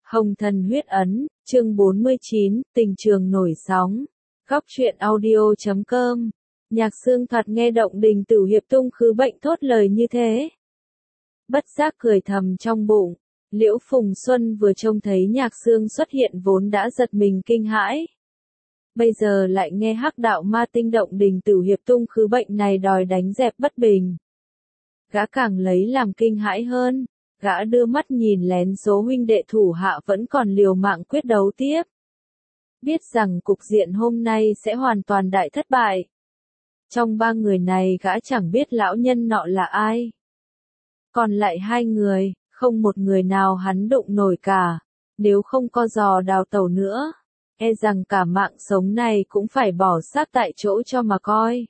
Hồng Thần Huyết Ấn, chương 49, tình trường nổi sóng. Góc truyện audio.com. Nhạc Sương thoạt nghe động đình Tử Hiệp tung khứ bệnh thốt lời như thế. Bất giác cười thầm trong bụng, Liễu Phùng Xuân vừa trông thấy Nhạc Sương xuất hiện vốn đã giật mình kinh hãi. Bây giờ lại nghe hắc đạo ma tinh động đình Tử Hiệp tung khứ bệnh này đòi đánh dẹp bất bình. Gã càng lấy làm kinh hãi hơn. Gã đưa mắt nhìn lén số huynh đệ thủ hạ vẫn còn liều mạng quyết đấu tiếp. Biết rằng cục diện hôm nay sẽ hoàn toàn đại thất bại. Trong ba người này gã chẳng biết lão nhân nọ là ai. Còn lại hai người, không một người nào hắn đụng nổi cả. Nếu không co giò đào tẩu nữa, e rằng cả mạng sống này cũng phải bỏ xác tại chỗ cho mà coi.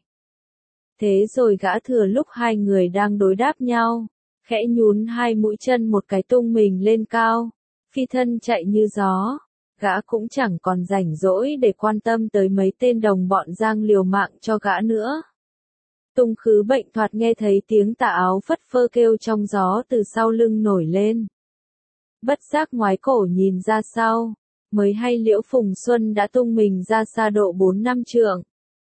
Thế rồi gã thừa lúc hai người đang đối đáp nhau. Khẽ nhún hai mũi chân một cái tung mình lên cao, phi thân chạy như gió, gã cũng chẳng còn rảnh rỗi để quan tâm tới mấy tên đồng bọn giang liều mạng cho gã nữa. Tung khứ bệnh thoạt nghe thấy tiếng tà áo phất phơ kêu trong gió từ sau lưng nổi lên. Bất giác ngoái cổ nhìn ra sau, mới hay Liễu Phùng Xuân đã tung mình ra xa độ 4-5 trượng.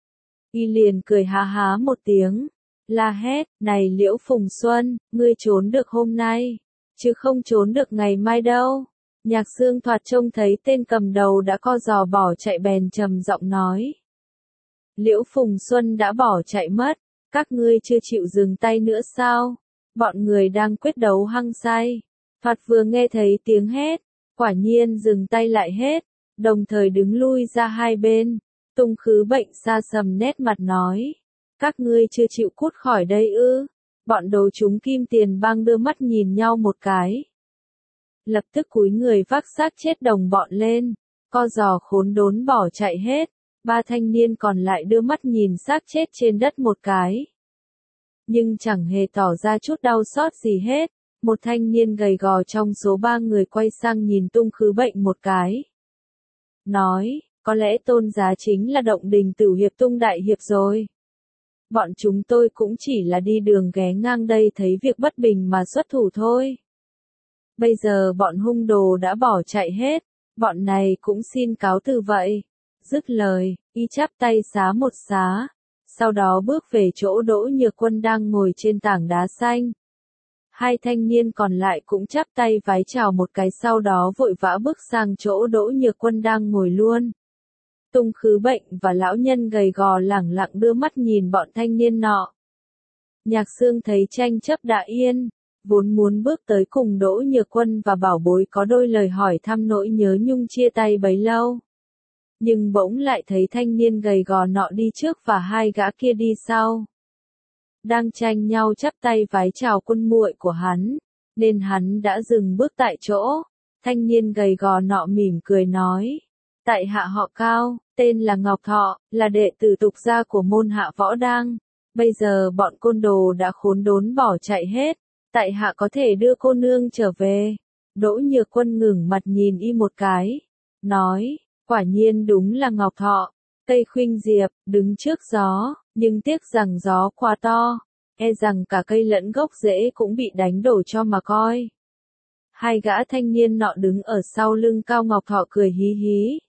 Y liền cười há há một tiếng. La hét, này Liễu Phùng Xuân, ngươi trốn được hôm nay, chứ không trốn được ngày mai đâu. Nhạc Sương thoạt trông thấy tên cầm đầu đã co giò bỏ chạy bèn trầm giọng nói. Liễu Phùng Xuân đã bỏ chạy mất, các ngươi chưa chịu dừng tay nữa sao? Bọn người đang quyết đấu hăng say. Thoạt vừa nghe thấy tiếng hét, quả nhiên dừng tay lại hết, đồng thời đứng lui ra hai bên. Tung khứ bệnh xa sầm nét mặt nói. Các ngươi chưa chịu cút khỏi đây ư? Bọn đồ chúng Kim Tiền Bang đưa mắt nhìn nhau một cái. Lập tức cúi người vác xác chết đồng bọn lên, co giò khốn đốn bỏ chạy hết. Ba thanh niên còn lại đưa mắt nhìn xác chết trên đất một cái. Nhưng chẳng hề tỏ ra chút đau xót gì hết. Một thanh niên gầy gò trong số ba người quay sang nhìn Tung khứ bệnh một cái. Nói, có lẽ tôn giá chính là động đình Tử Hiệp Tung đại hiệp rồi. Bọn chúng tôi cũng chỉ là đi đường ghé ngang đây thấy việc bất bình mà xuất thủ thôi. Bây giờ bọn hung đồ đã bỏ chạy hết, bọn này cũng xin cáo từ vậy. Dứt lời, y chắp tay xá một xá, sau đó bước về chỗ Đỗ Nhược Quân đang ngồi trên tảng đá xanh. Hai thanh niên còn lại cũng chắp tay vái chào một cái sau đó vội vã bước sang chỗ Đỗ Nhược Quân đang ngồi luôn. Tung khứ bệnh và lão nhân gầy gò lẳng lặng đưa mắt nhìn bọn thanh niên nọ. Nhạc Sương thấy tranh chấp đã yên, vốn muốn bước tới cùng Đỗ Nhược Quân và bảo bối có đôi lời hỏi thăm nỗi nhớ nhung chia tay bấy lâu. Nhưng bỗng lại thấy thanh niên gầy gò nọ đi trước và hai gã kia đi sau. Đang tranh nhau chắp tay vái chào quân muội của hắn, nên hắn đã dừng bước tại chỗ. Thanh niên gầy gò nọ mỉm cười nói. Tại hạ họ Cao, tên là Ngọc Thọ, là đệ tử tục gia của môn hạ võ đang. Bây giờ bọn côn đồ đã khốn đốn bỏ chạy hết. Tại hạ có thể đưa cô nương trở về. Đỗ Nhược Quân ngừng mặt nhìn y một cái. Nói, quả nhiên đúng là Ngọc Thọ. Cây khuynh diệp, đứng trước gió, nhưng tiếc rằng gió quá to. E rằng cả cây lẫn gốc rễ cũng bị đánh đổ cho mà coi. Hai gã thanh niên nọ đứng ở sau lưng Cao Ngọc Thọ cười hí hí.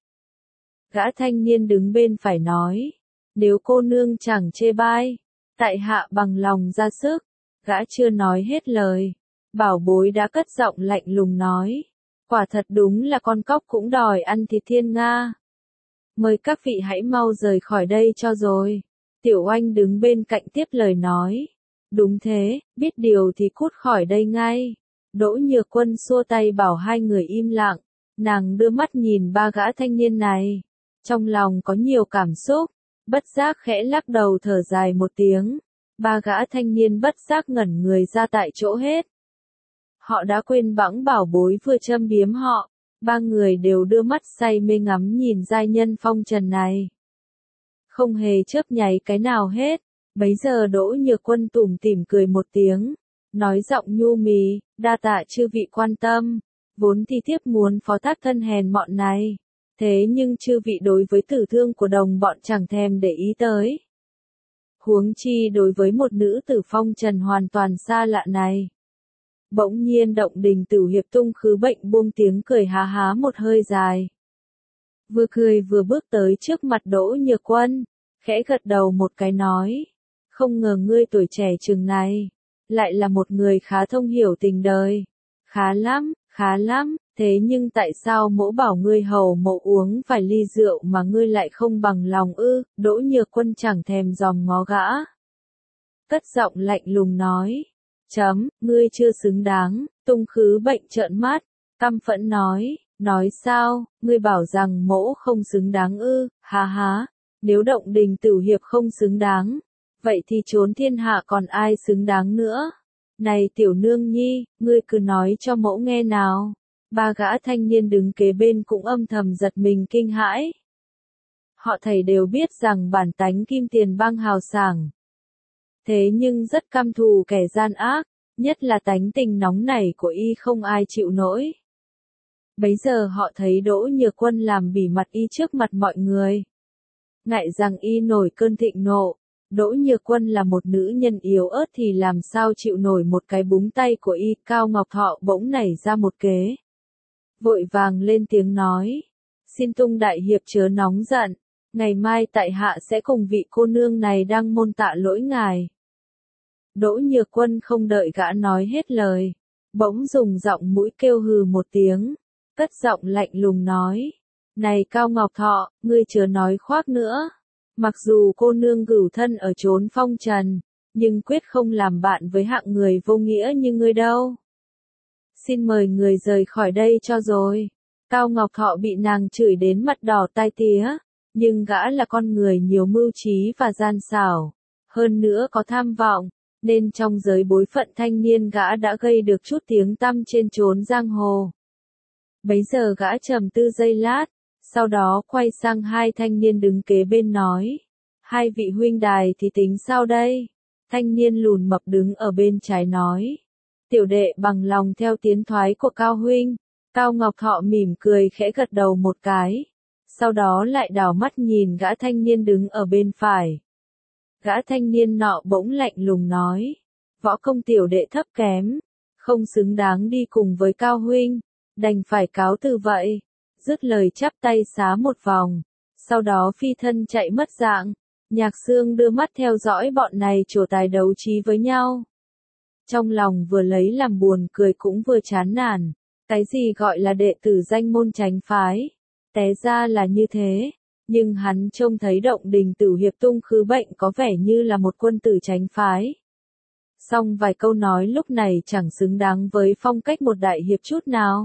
Gã thanh niên đứng bên phải nói, nếu cô nương chẳng chê bai, tại hạ bằng lòng ra sức. Gã chưa nói hết lời, bảo bối đã cất giọng lạnh lùng nói, quả thật đúng là con cóc cũng đòi ăn thịt thiên nga. Mời các vị hãy mau rời khỏi đây cho rồi. Tiểu Oanh đứng bên cạnh tiếp lời nói, đúng thế, biết điều thì cút khỏi đây ngay. Đỗ Nhược Quân xua tay bảo hai người im lặng, nàng đưa mắt nhìn ba gã thanh niên này. Trong lòng có nhiều cảm xúc, bất giác khẽ lắc đầu thở dài một tiếng. Ba gã thanh niên bất giác ngẩn người ra tại chỗ hết. Họ đã quên bẵng bảo bối vừa châm biếm họ. Ba người đều đưa mắt say mê ngắm nhìn giai nhân phong trần này. Không hề chớp nháy cái nào hết. Bấy giờ Đỗ Nhược Quân tủm tỉm cười một tiếng. Nói giọng nhu mì, đa tạ chư vị quan tâm. Vốn thì thiếp muốn phó thác thân hèn mọn này. Thế nhưng chư vị đối với tử thương của đồng bọn chẳng thèm để ý tới. Huống chi đối với một nữ tử phong trần hoàn toàn xa lạ này. Bỗng nhiên Động Đình Tử Hiệp tung khứ bệnh buông tiếng cười há há một hơi dài. Vừa cười vừa bước tới trước mặt Đỗ Nhược Quân, khẽ gật đầu một cái nói. Không ngờ ngươi tuổi trẻ chừng này, lại là một người khá thông hiểu tình đời. Khá lắm, thế nhưng tại sao mỗ bảo ngươi hầu mộ uống vài ly rượu mà ngươi lại không bằng lòng ư? Đỗ Nhược Quân chẳng thèm dòm ngó gã. Cất giọng lạnh lùng nói. Ngươi chưa xứng đáng, tung khứ bệnh trợn mắt, căm phẫn nói sao, ngươi bảo rằng mỗ không xứng đáng ư? Ha ha, nếu Động Đình Tử Hiệp không xứng đáng, vậy thì trốn thiên hạ còn ai xứng đáng nữa? Này tiểu nương nhi, ngươi cứ nói cho mỗ nghe nào. Ba gã thanh niên đứng kế bên cũng âm thầm giật mình kinh hãi. Họ thầy đều biết rằng bản tánh Kim Tiền Bang hào sảng. Thế nhưng rất căm thù kẻ gian ác, nhất là tánh tình nóng nảy của y không ai chịu nổi. Bấy giờ họ thấy Đỗ Nhược Quân làm bỉ mặt y trước mặt mọi người. Ngại rằng y nổi cơn thịnh nộ, Đỗ Nhược Quân là một nữ nhân yếu ớt thì làm sao chịu nổi một cái búng tay của y. Cao Ngọc Thọ bỗng nảy ra một kế. Vội vàng lên tiếng nói. Xin Tung đại hiệp chớ nóng giận, ngày mai tại hạ sẽ cùng vị cô nương này đăng môn tạ lỗi ngài. Đỗ Nhược Quân không đợi gã nói hết lời, bỗng dùng giọng mũi kêu hừ một tiếng, cất giọng lạnh lùng nói. Này Cao Ngọc Thọ, ngươi chớ nói khoác nữa. Mặc dù cô nương cửu thân ở chốn phong trần, nhưng quyết không làm bạn với hạng người vô nghĩa như ngươi đâu. Xin mời người rời khỏi đây cho rồi. Cao Ngọc Thọ bị nàng chửi đến mặt đỏ tai tía, nhưng gã là con người nhiều mưu trí và gian xảo, hơn nữa có tham vọng, nên trong giới bối phận thanh niên gã đã gây được chút tiếng tăm trên chốn giang hồ. Bấy giờ gã trầm tư giây lát, sau đó quay sang hai thanh niên đứng kế bên nói. Hai vị huynh đài thì tính sao đây? Thanh niên lùn mập đứng ở bên trái nói. Tiểu đệ bằng lòng theo tiến thoái của Cao huynh. Cao Ngọc Thọ mỉm cười khẽ gật đầu một cái. Sau đó lại đảo mắt nhìn gã thanh niên đứng ở bên phải. Gã thanh niên nọ bỗng lạnh lùng nói. Võ công tiểu đệ thấp kém, không xứng đáng đi cùng với Cao huynh, đành phải cáo từ vậy. Dứt lời chắp tay xá một vòng, sau đó phi thân chạy mất dạng. Nhạc Xương đưa mắt theo dõi bọn này trổ tài đấu trí với nhau. Trong lòng vừa lấy làm buồn cười cũng vừa chán nản. Cái gì gọi là đệ tử danh môn chánh phái? Té ra là như thế. Nhưng hắn trông thấy Động Đình Tử Hiệp tung khứ bệnh có vẻ như là một quân tử chánh phái. Song vài câu nói lúc này chẳng xứng đáng với phong cách một đại hiệp chút nào.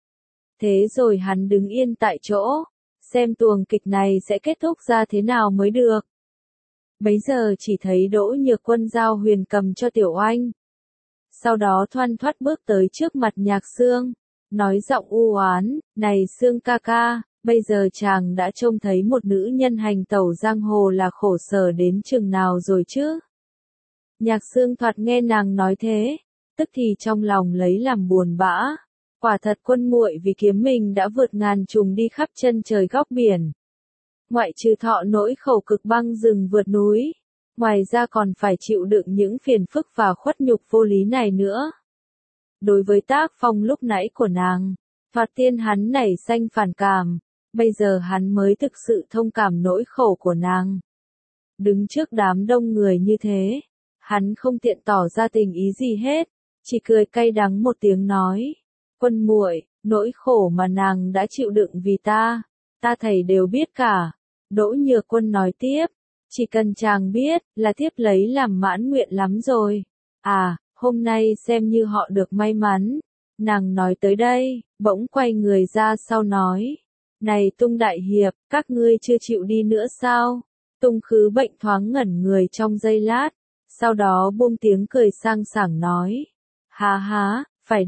Thế rồi hắn đứng yên tại chỗ, xem tuồng kịch này sẽ kết thúc ra thế nào mới được. Bấy giờ chỉ thấy Đỗ Nhược Quân giao huyền cầm cho Tiểu Oanh. Sau đó thoăn thoắt bước tới trước mặt Nhạc Xương, nói giọng u oán, này Xương ca ca, bây giờ chàng đã trông thấy một nữ nhân hành tẩu giang hồ là khổ sở đến chừng nào rồi chứ? Nhạc Xương thoạt nghe nàng nói thế, tức thì trong lòng lấy làm buồn bã. Quả thật Quân muội vì kiếm mình đã vượt ngàn trùng đi khắp chân trời góc biển. Ngoại trừ thọ nỗi khổ cực băng rừng vượt núi, ngoài ra còn phải chịu đựng những phiền phức và khuất nhục vô lý này nữa. Đối với tác phong lúc nãy của nàng, thoạt tiên hắn nảy sanh phản cảm, bây giờ hắn mới thực sự thông cảm nỗi khổ của nàng. Đứng trước đám đông người như thế, hắn không tiện tỏ ra tình ý gì hết, chỉ cười cay đắng một tiếng nói. Quân muội, nỗi khổ mà nàng đã chịu đựng vì ta thầy đều biết cả. Đỗ Nhược Quân nói tiếp, chỉ cần chàng biết, là thiếp lấy làm mãn nguyện lắm rồi. À, hôm nay xem như họ được may mắn. Nàng nói tới đây, bỗng quay người ra sau nói. Này Tung đại hiệp, các ngươi chưa chịu đi nữa sao? Tung khứ bệnh thoáng ngẩn người trong giây lát, sau đó buông tiếng cười sang sảng nói. Há há, phải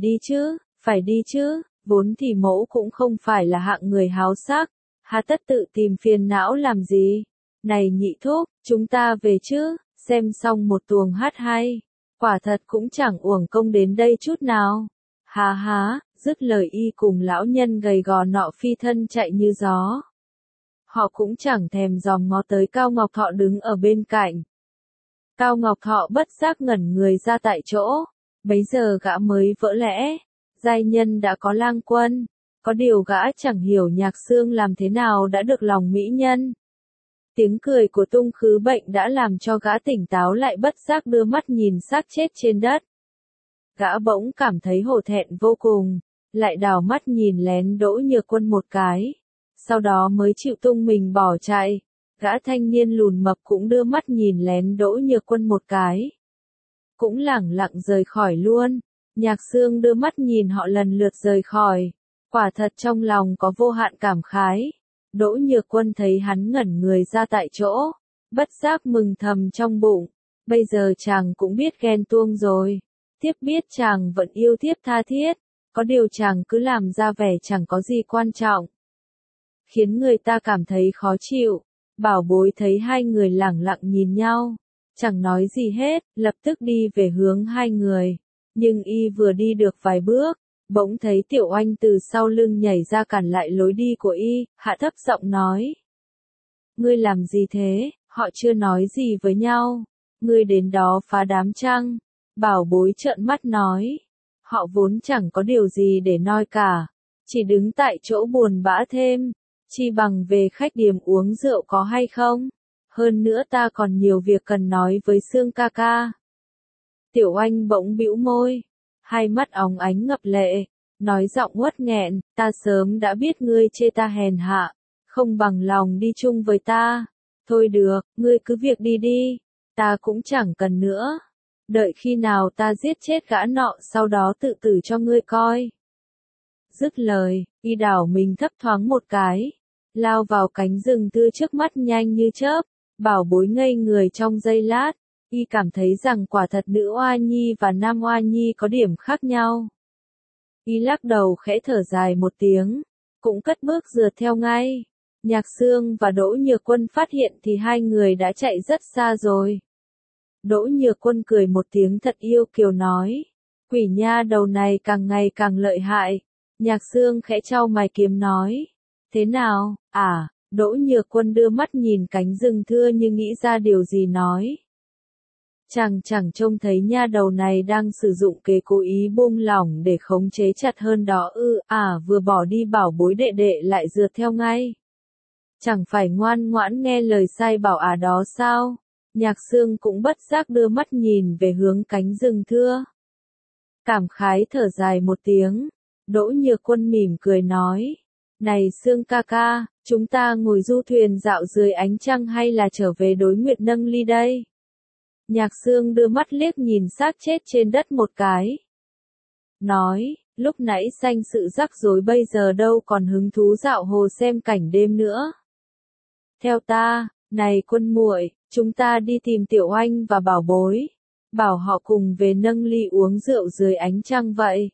đi chứ, vốn thì mẫu cũng không phải là hạng người háo sắc, hà tất tự tìm phiền não làm gì. Này nhị thúc, chúng ta về chứ, xem xong một tuồng hát hay, quả thật cũng chẳng uổng công đến đây chút nào. Há há, dứt lời y cùng lão nhân gầy gò nọ phi thân chạy như gió. Họ cũng chẳng thèm dòm ngó tới Cao Ngọc Thọ đứng ở bên cạnh. Cao Ngọc Thọ bất giác ngẩn người ra tại chỗ, Bấy giờ gã mới vỡ lẽ, giai nhân đã có lang quân, có điều gã chẳng hiểu Nhạc Xương làm thế nào đã được lòng mỹ nhân. Tiếng cười của Tung Khứ Bệnh đã làm cho gã tỉnh táo lại, bất giác đưa mắt nhìn xác chết trên đất. Gã bỗng cảm thấy hổ thẹn vô cùng, lại đảo mắt nhìn lén Đỗ Nhược Quân một cái, sau đó mới chịu tung mình bỏ chạy. Gã thanh niên lùn mập cũng đưa mắt nhìn lén Đỗ Nhược Quân một cái, cũng lẳng lặng rời khỏi luôn. Nhạc Xương đưa mắt nhìn họ lần lượt rời khỏi, quả thật trong lòng có vô hạn cảm khái. Đỗ Nhược Quân thấy hắn ngẩn người ra tại chỗ, bất giác mừng thầm trong bụng, bây giờ chàng cũng biết ghen tuông rồi. Thiếp biết chàng vẫn yêu thiếp tha thiết, có điều chàng cứ làm ra vẻ chẳng có gì quan trọng, khiến người ta cảm thấy khó chịu. Bảo Bối thấy hai người lẳng lặng nhìn nhau, chẳng nói gì hết, lập tức đi về hướng hai người. Nhưng y vừa đi được vài bước, bỗng thấy Tiểu Oanh từ sau lưng nhảy ra cản lại lối đi của y, hạ thấp giọng nói. Ngươi làm gì thế, họ chưa nói gì với nhau, ngươi đến đó phá đám chăng? Bảo Bối trợn mắt nói. Họ vốn chẳng có điều gì để nói cả, chỉ đứng tại chỗ buồn bã thêm, chi bằng về khách điếm uống rượu có hay không? Hơn nữa ta còn nhiều việc cần nói với Xương ca ca. Tiểu Oanh bỗng bĩu môi, hai mắt óng ánh ngập lệ, nói giọng uất nghẹn, ta sớm đã biết ngươi chê ta hèn hạ, không bằng lòng đi chung với ta. Thôi được, ngươi cứ việc đi đi, ta cũng chẳng cần nữa. Đợi khi nào ta giết chết gã nọ sau đó tự tử cho ngươi coi. Dứt lời, y đảo mình thấp thoáng một cái, lao vào cánh rừng tươi trước mắt nhanh như chớp. Bảo Bối ngây người trong giây lát, y cảm thấy rằng quả thật nữ oa nhi và nam oa nhi có điểm khác nhau. Y lắc đầu khẽ thở dài một tiếng, cũng cất bước rượt theo ngay. Nhạc Xương và Đỗ Nhược Quân phát hiện thì hai người đã chạy rất xa rồi. Đỗ Nhược Quân cười một tiếng thật yêu kiều nói, quỷ nha đầu này càng ngày càng lợi hại. Nhạc Xương khẽ chau mày kiếm nói, thế nào, à? Đỗ Nhược Quân đưa mắt nhìn cánh rừng thưa như nghĩ ra điều gì nói. Chàng chẳng trông thấy nha đầu này đang sử dụng kế cố ý buông lỏng để khống chế chặt hơn đó ư? Vừa bỏ đi Bảo Bối đệ đệ lại rượt theo ngay. Chẳng phải ngoan ngoãn nghe lời sai bảo đó sao? Nhạc Xương cũng bất giác đưa mắt nhìn về hướng cánh rừng thưa. Cảm khái thở dài một tiếng, Đỗ Nhược Quân mỉm cười nói, này Xương ca ca, chúng ta ngồi du thuyền dạo dưới ánh trăng hay là trở về Đối Nguyệt Nâng Ly đây? Nhạc Xương đưa mắt liếc nhìn xác chết trên đất một cái, nói, lúc nãy sanh sự rắc rối bây giờ đâu còn hứng thú dạo hồ xem cảnh đêm nữa. Theo ta, này Quân muội, chúng ta đi tìm Tiểu Oanh và Bảo Bối, bảo họ cùng về Nâng Ly uống rượu dưới ánh trăng vậy.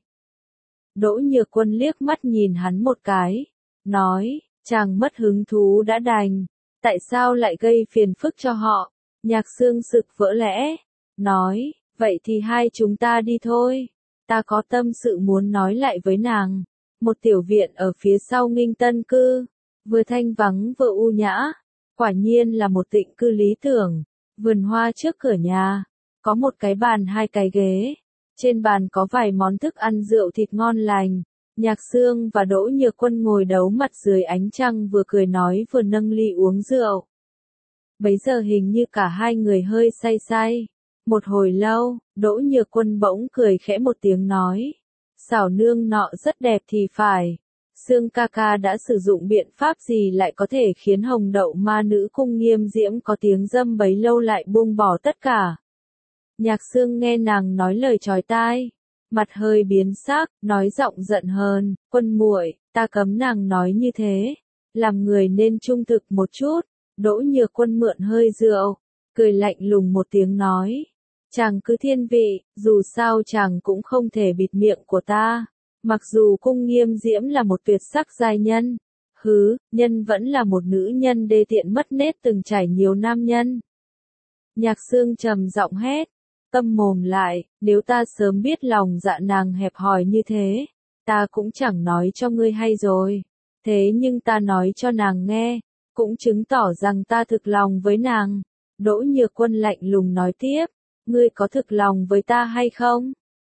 Đỗ Nhược Quân liếc mắt nhìn hắn một cái, nói, chàng mất hứng thú đã đành, tại sao lại gây phiền phức cho họ? Nhạc Xương sực vỡ lẽ, nói, vậy thì hai chúng ta đi thôi, ta có tâm sự muốn nói lại với nàng. Một tiểu viện ở phía sau Nghinh Tân Cư, vừa thanh vắng vừa u nhã, quả nhiên là một tịnh cư lý tưởng. Vườn hoa trước cửa nhà, có một cái bàn hai cái ghế, trên bàn có vài món thức ăn rượu thịt ngon lành. Nhạc Xương và Đỗ Nhược Quân ngồi đấu mặt dưới ánh trăng vừa cười nói vừa nâng ly uống rượu. Bấy giờ hình như cả hai người hơi say say. Một hồi lâu, Đỗ Nhược Quân bỗng cười khẽ một tiếng nói, xảo nương nọ rất đẹp thì phải. Xương ca ca đã sử dụng biện pháp gì lại có thể khiến hồng đậu ma nữ cung Nghiêm Diễm có tiếng dâm bấy lâu lại buông bỏ tất cả? Nhạc Xương nghe nàng nói lời chói tai, mặt hơi biến sắc, nói giọng giận hờn, Quân muội, ta cấm nàng nói như thế, làm người nên trung thực một chút. Đỗ Nhược Quân mượn hơi rượu, cười lạnh lùng một tiếng nói, chàng cứ thiên vị, dù sao chàng cũng không thể bịt miệng của ta. Mặc dù cung Nghiêm Diễm là một tuyệt sắc giai nhân, nhân vẫn là một nữ nhân đê tiện mất nết từng trải nhiều nam nhân. Nhạc Xương trầm giọng hét, câm mồm lại, nếu ta sớm biết lòng dạ nàng hẹp hòi như thế, ta cũng chẳng nói cho ngươi hay rồi. Thế nhưng ta nói cho nàng nghe, cũng chứng tỏ rằng ta thực lòng với nàng. Đỗ Nhược Quân lạnh lùng nói tiếp, ngươi có thực lòng với ta hay không?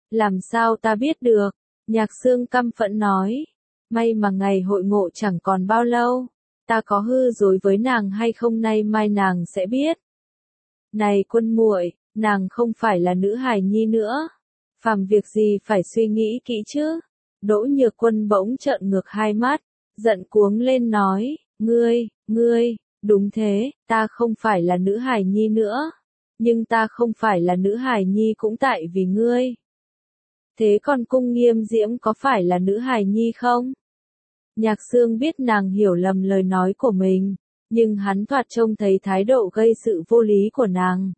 Làm sao ta biết được? Nhạc Sương căm phẫn nói. May mà ngày hội ngộ chẳng còn bao lâu. Ta có hư dối với nàng hay không nay mai nàng sẽ biết. Này Quân muội, nàng không phải là nữ hài nhi nữa. Phàm việc gì phải suy nghĩ kỹ chứ. Đỗ Nhược Quân bỗng trợn ngược hai mắt, giận cuống lên nói, ngươi, đúng thế, ta không phải là nữ hài nhi nữa. Nhưng ta không phải là nữ hài nhi cũng tại vì ngươi. Thế còn Cung Nghiêm Diễm có phải là nữ hài nhi không? Nhạc Sương biết nàng hiểu lầm lời nói của mình, nhưng hắn thoạt trông thấy thái độ gây sự vô lý của nàng.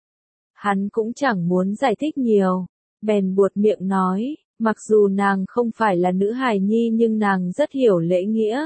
Hắn cũng chẳng muốn giải thích nhiều, bèn buột miệng nói, mặc dù nàng không phải là nữ hài nhi nhưng nàng rất hiểu lễ nghĩa.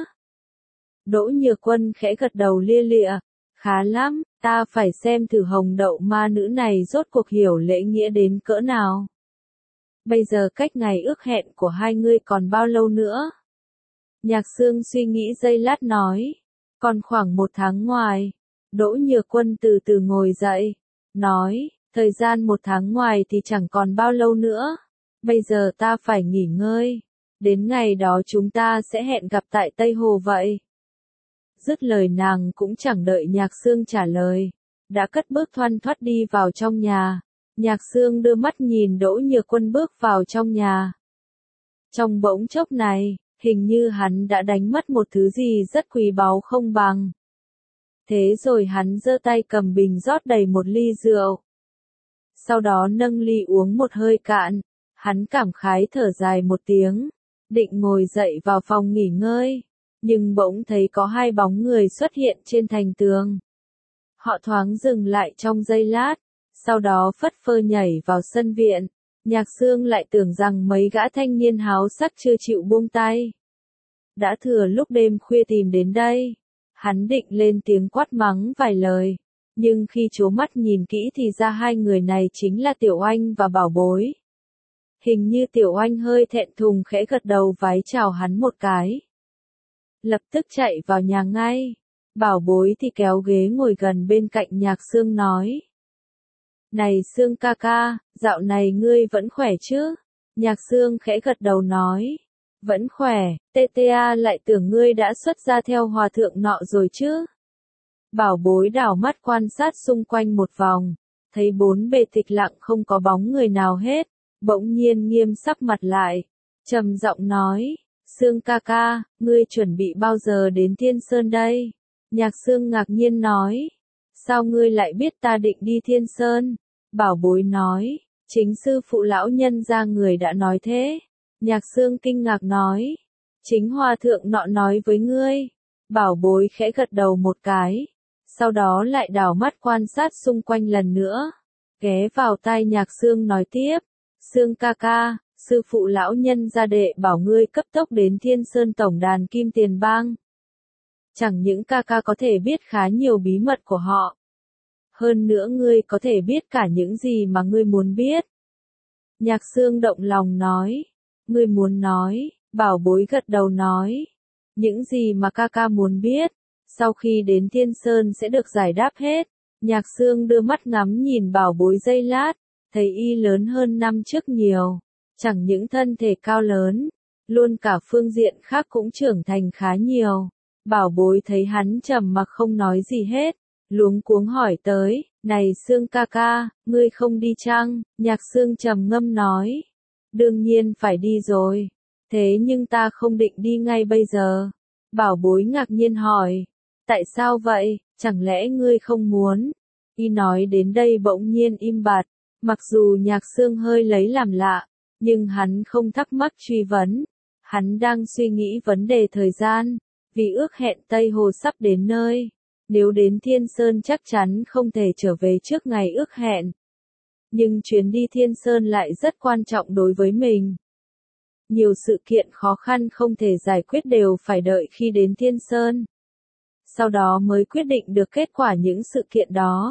Đỗ Nhược Quân khẽ gật đầu lia lịa, khá lắm, ta phải xem thử hồng đậu ma nữ này rốt cuộc hiểu lễ nghĩa đến cỡ nào. Bây giờ cách ngày ước hẹn của hai ngươi còn bao lâu nữa? Nhạc Sương suy nghĩ giây lát nói, còn khoảng 1 tháng ngoài. Đỗ Nhược Quân từ từ ngồi dậy, nói, thời gian 1 tháng ngoài thì chẳng còn bao lâu nữa. Bây giờ ta phải nghỉ ngơi. Đến ngày đó chúng ta sẽ hẹn gặp tại Tây Hồ vậy. Dứt lời nàng cũng chẳng đợi Nhạc Sương trả lời, đã cất bước thoăn thoắt đi vào trong nhà. Nhạc Sương đưa mắt nhìn Đỗ Nhược Quân bước vào trong nhà. Trong bỗng chốc này, hình như hắn đã đánh mất một thứ gì rất quý báu không bằng. Thế rồi hắn giơ tay cầm bình rót đầy một ly rượu. Sau đó nâng ly uống một hơi cạn, hắn cảm khái thở dài một tiếng, định ngồi dậy vào phòng nghỉ ngơi, nhưng bỗng thấy có 2 bóng người xuất hiện trên thành tường. Họ thoáng dừng lại trong giây lát, sau đó phất phơ nhảy vào sân viện. Nhạc Sương lại tưởng rằng mấy gã thanh niên háo sắc chưa chịu buông tay. Đã thừa lúc đêm khuya tìm đến đây, hắn định lên tiếng quát mắng vài lời, nhưng khi trố mắt nhìn kỹ thì ra 2 người này chính là Tiểu Oanh và Bảo Bối. Hình như Tiểu Oanh hơi thẹn thùng khẽ gật đầu vái chào hắn một cái. Lập tức chạy vào nhà ngay. Bảo Bối thì kéo ghế ngồi gần bên cạnh Nhạc Sương nói. Này Sương ca ca, dạo này ngươi vẫn khỏe chứ? Nhạc Sương khẽ gật đầu nói. Vẫn khỏe, TTA lại tưởng ngươi đã xuất gia theo hòa thượng nọ rồi chứ? Bảo Bối đảo mắt quan sát xung quanh một vòng, thấy 4 bề tịch lặng không có bóng người nào hết, bỗng nhiên nghiêm sắc mặt lại, trầm giọng nói, Sương ca ca, ngươi chuẩn bị bao giờ đến Thiên Sơn đây? Nhạc Sương ngạc nhiên nói, sao ngươi lại biết ta định đi Thiên Sơn? Bảo Bối nói, chính sư phụ lão nhân gia người đã nói thế. Nhạc Sương kinh ngạc nói, chính hòa thượng nọ nói với ngươi. Bảo Bối khẽ gật đầu một cái, sau đó lại đảo mắt quan sát xung quanh lần nữa, ghé vào tai Nhạc Sương nói tiếp, Sương ca ca, sư phụ lão nhân gia đệ bảo ngươi cấp tốc đến Thiên Sơn tổng đàn Kim Tiền Bang. Chẳng những ca ca có thể biết khá nhiều bí mật của họ, hơn nữa ngươi có thể biết cả những gì mà ngươi muốn biết. Nhạc Sương động lòng nói, ngươi muốn nói, Bảo Bối gật đầu nói, những gì mà ca ca muốn biết, sau khi đến Thiên Sơn sẽ được giải đáp hết. Nhạc Sương đưa mắt ngắm nhìn Bảo Bối giây lát, thấy y lớn hơn năm trước nhiều, chẳng những thân thể cao lớn, luôn cả phương diện khác cũng trưởng thành khá nhiều. Bảo Bối thấy hắn trầm mặc không nói gì hết, luống cuống hỏi tới, này Sương ca ca, ngươi không đi chăng? Nhạc Sương trầm ngâm nói, đương nhiên phải đi rồi, thế nhưng ta không định đi ngay bây giờ. Bảo Bối ngạc nhiên hỏi, tại sao vậy, chẳng lẽ ngươi không muốn? Y nói đến đây bỗng nhiên im bặt, mặc dù Nhạc Sương hơi lấy làm lạ, nhưng hắn không thắc mắc truy vấn, hắn đang suy nghĩ vấn đề thời gian, vì ước hẹn Tây Hồ sắp đến nơi. Nếu đến Thiên Sơn chắc chắn không thể trở về trước ngày ước hẹn. Nhưng chuyến đi Thiên Sơn lại rất quan trọng đối với mình. Nhiều sự kiện khó khăn không thể giải quyết đều phải đợi khi đến Thiên Sơn. Sau đó mới quyết định được kết quả những sự kiện đó.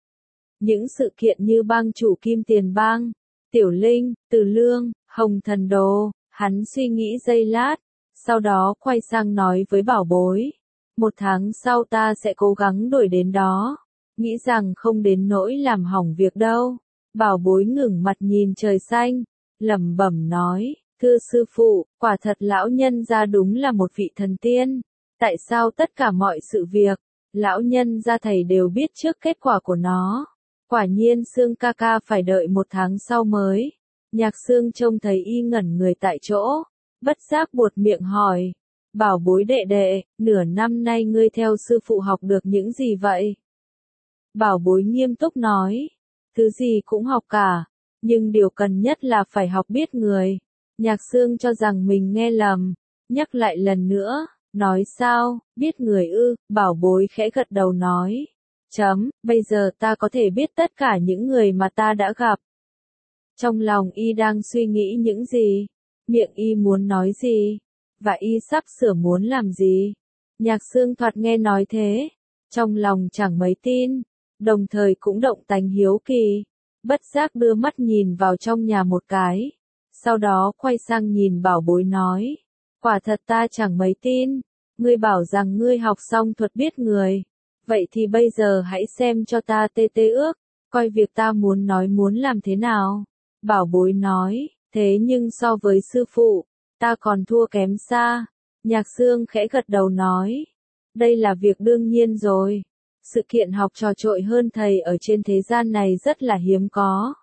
Những sự kiện như bang chủ Kim Tiền Bang, Tiểu Linh, Từ Lương, Hồng Thần Đồ, hắn suy nghĩ giây lát, sau đó quay sang nói với Bảo Bối. 1 tháng sau ta sẽ cố gắng đuổi đến đó, nghĩ rằng không đến nỗi làm hỏng việc đâu. Bảo Bối ngẩng mặt nhìn trời xanh, lẩm bẩm nói, thưa sư phụ, quả thật lão nhân gia đúng là một vị thần tiên. Tại sao tất cả mọi sự việc, lão nhân gia thầy đều biết trước kết quả của nó? Quả nhiên Sương ca ca phải đợi 1 tháng sau mới. Nhạc Sương trông thấy y ngẩn người tại chỗ, bất giác buột miệng hỏi, bảo bối đệ đệ, nửa năm nay ngươi theo sư phụ học được những gì vậy? Bảo bối nghiêm túc nói, thứ gì cũng học cả, nhưng điều cần nhất là phải học biết người. Nhạc Sương cho rằng mình nghe lầm, nhắc lại lần nữa, nói sao, biết người ư? Bảo bối khẽ gật đầu nói, bây giờ ta có thể biết tất cả những người mà ta đã gặp. Trong lòng y đang suy nghĩ những gì, miệng y muốn nói gì, và y sắp sửa muốn làm gì. Nhạc Sương thoạt nghe nói thế, trong lòng chẳng mấy tin, đồng thời cũng động tánh hiếu kỳ, bất giác đưa mắt nhìn vào trong nhà một cái, sau đó quay sang nhìn bảo bối nói, quả thật ta chẳng mấy tin, ngươi bảo rằng ngươi học xong thuật biết người, vậy thì bây giờ hãy xem cho ta tê ước, coi việc ta muốn nói muốn làm thế nào. Bảo bối nói, thế nhưng so với sư phụ, ta còn thua kém xa. Nhạc Sương khẽ gật đầu nói, đây là việc đương nhiên rồi. Sự kiện học trò trội hơn thầy ở trên thế gian này rất là hiếm có.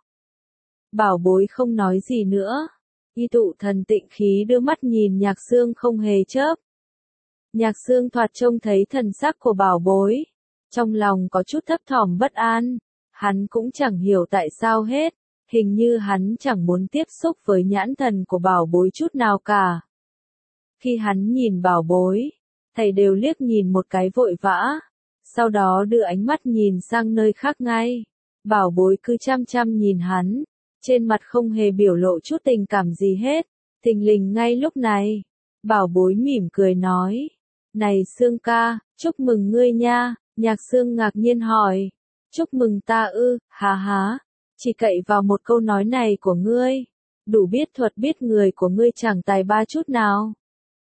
Bảo bối không nói gì nữa. Y tụ thần tịnh khí đưa mắt nhìn Nhạc Sương không hề chớp. Nhạc Sương thoạt trông thấy thần sắc của bảo bối. Trong lòng có chút thấp thỏm bất an. Hắn cũng chẳng hiểu tại sao hết. Hình như hắn chẳng muốn tiếp xúc với nhãn thần của bảo bối chút nào cả. Khi hắn nhìn bảo bối, thầy đều liếc nhìn một cái vội vã. Sau đó đưa ánh mắt nhìn sang nơi khác ngay. Bảo bối cứ chăm chăm nhìn hắn. Trên mặt không hề biểu lộ chút tình cảm gì hết. Thình lình ngay lúc này. Bảo bối mỉm cười nói. Này Sương ca, chúc mừng ngươi nha. Nhạc Sương ngạc nhiên hỏi. Chúc mừng ta ư, há. Chỉ cậy vào một câu nói này của ngươi. Đủ biết thuật biết người của ngươi chẳng tài ba chút nào.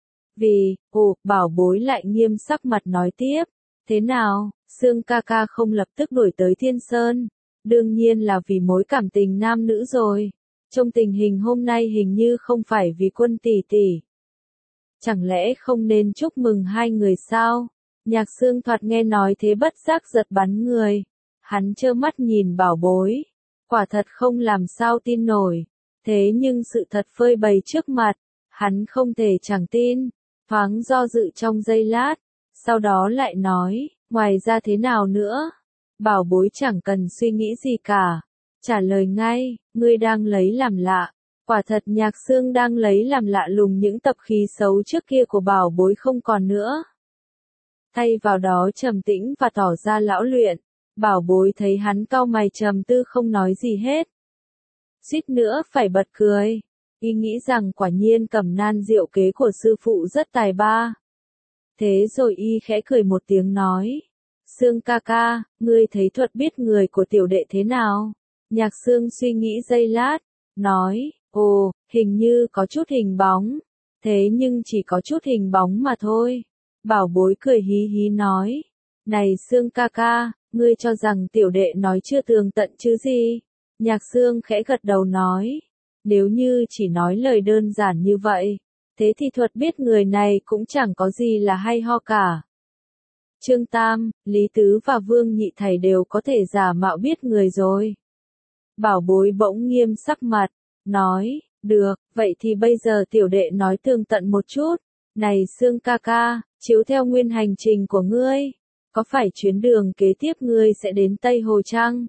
Bảo bối lại nghiêm sắc mặt nói tiếp. Thế nào, Sương ca ca không lập tức đuổi tới Thiên Sơn? Đương nhiên là vì mối cảm tình nam nữ rồi. Trong tình hình hôm nay hình như không phải vì Quân tỷ tỷ. Chẳng lẽ không nên chúc mừng hai người sao? Nhạc Sương thoạt nghe nói thế bất giác giật bắn người. Hắn trơ mắt nhìn bảo bối. Quả thật không làm sao tin nổi. Thế nhưng sự thật phơi bày trước mặt. Hắn không thể chẳng tin. Thoáng do dự trong giây lát. Sau đó lại nói, ngoài ra thế nào nữa? Bảo bối chẳng cần suy nghĩ gì cả. Trả lời ngay, ngươi đang lấy làm lạ. Quả thật Nhạc Sương đang lấy làm lạ lùng những tập khí xấu trước kia của bảo bối không còn nữa. Thay vào đó trầm tĩnh và tỏ ra lão luyện. Bảo bối thấy hắn cau mày trầm tư không nói gì hết. Suýt nữa phải bật cười. Y nghĩ rằng quả nhiên Cẩm Nan diệu kế của sư phụ rất tài ba. Thế rồi y khẽ cười một tiếng nói. Sương ca ca, ngươi thấy thuật biết người của tiểu đệ thế nào? Nhạc Sương suy nghĩ giây lát, nói, hình như có chút hình bóng. Thế nhưng chỉ có chút hình bóng mà thôi. Bảo bối cười hí hí nói. Này Sương ca ca, ngươi cho rằng tiểu đệ nói chưa tường tận chứ gì? Nhạc Sương khẽ gật đầu nói. Nếu như chỉ nói lời đơn giản như vậy, thế thì thuật biết người này cũng chẳng có gì là hay ho cả. Trương Tam, Lý Tứ và Vương Nhị thầy đều có thể giả mạo biết người rồi. Bảo bối bỗng nghiêm sắc mặt, nói, được, vậy thì bây giờ tiểu đệ nói tường tận một chút. Này Sương ca ca, chiếu theo nguyên hành trình của ngươi, có phải chuyến đường kế tiếp ngươi sẽ đến Tây Hồ Trăng?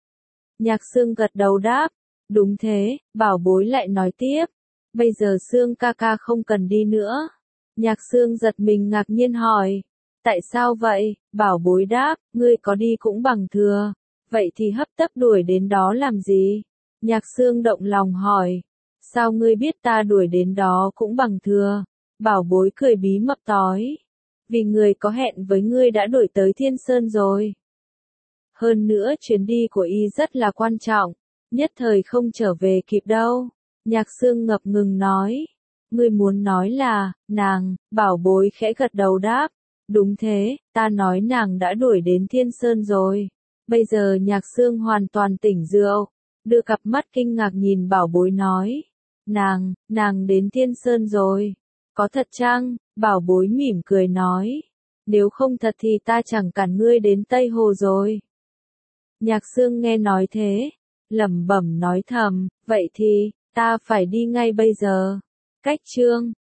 Nhạc Sương gật đầu đáp, đúng thế. Bảo bối lại nói tiếp, bây giờ Sương ca ca không cần đi nữa. Nhạc Sương giật mình ngạc nhiên hỏi, tại sao vậy? Bảo bối đáp, ngươi có đi cũng bằng thừa, vậy thì hấp tấp đuổi đến đó làm gì? Nhạc Sương động lòng hỏi, sao ngươi biết ta đuổi đến đó cũng bằng thừa? Bảo bối cười bí mật tói, vì người có hẹn với ngươi đã đuổi tới Thiên Sơn rồi. Hơn nữa chuyến đi của y rất là quan trọng, nhất thời không trở về kịp đâu. Nhạc Sương ngập ngừng nói, ngươi muốn nói là, nàng? Bảo bối khẽ gật đầu đáp, đúng thế, ta nói nàng đã đuổi đến Thiên Sơn rồi. Bây giờ Nhạc Sương hoàn toàn tỉnh rượu, đưa cặp mắt kinh ngạc nhìn bảo bối nói, Nàng đến Thiên Sơn rồi. Có thật chăng? Bảo bối mỉm cười nói. Nếu không thật thì ta chẳng cản ngươi đến Tây Hồ rồi. Nhạc Sương nghe nói thế, lẩm bẩm nói thầm, vậy thì, ta phải đi ngay bây giờ. Cách chương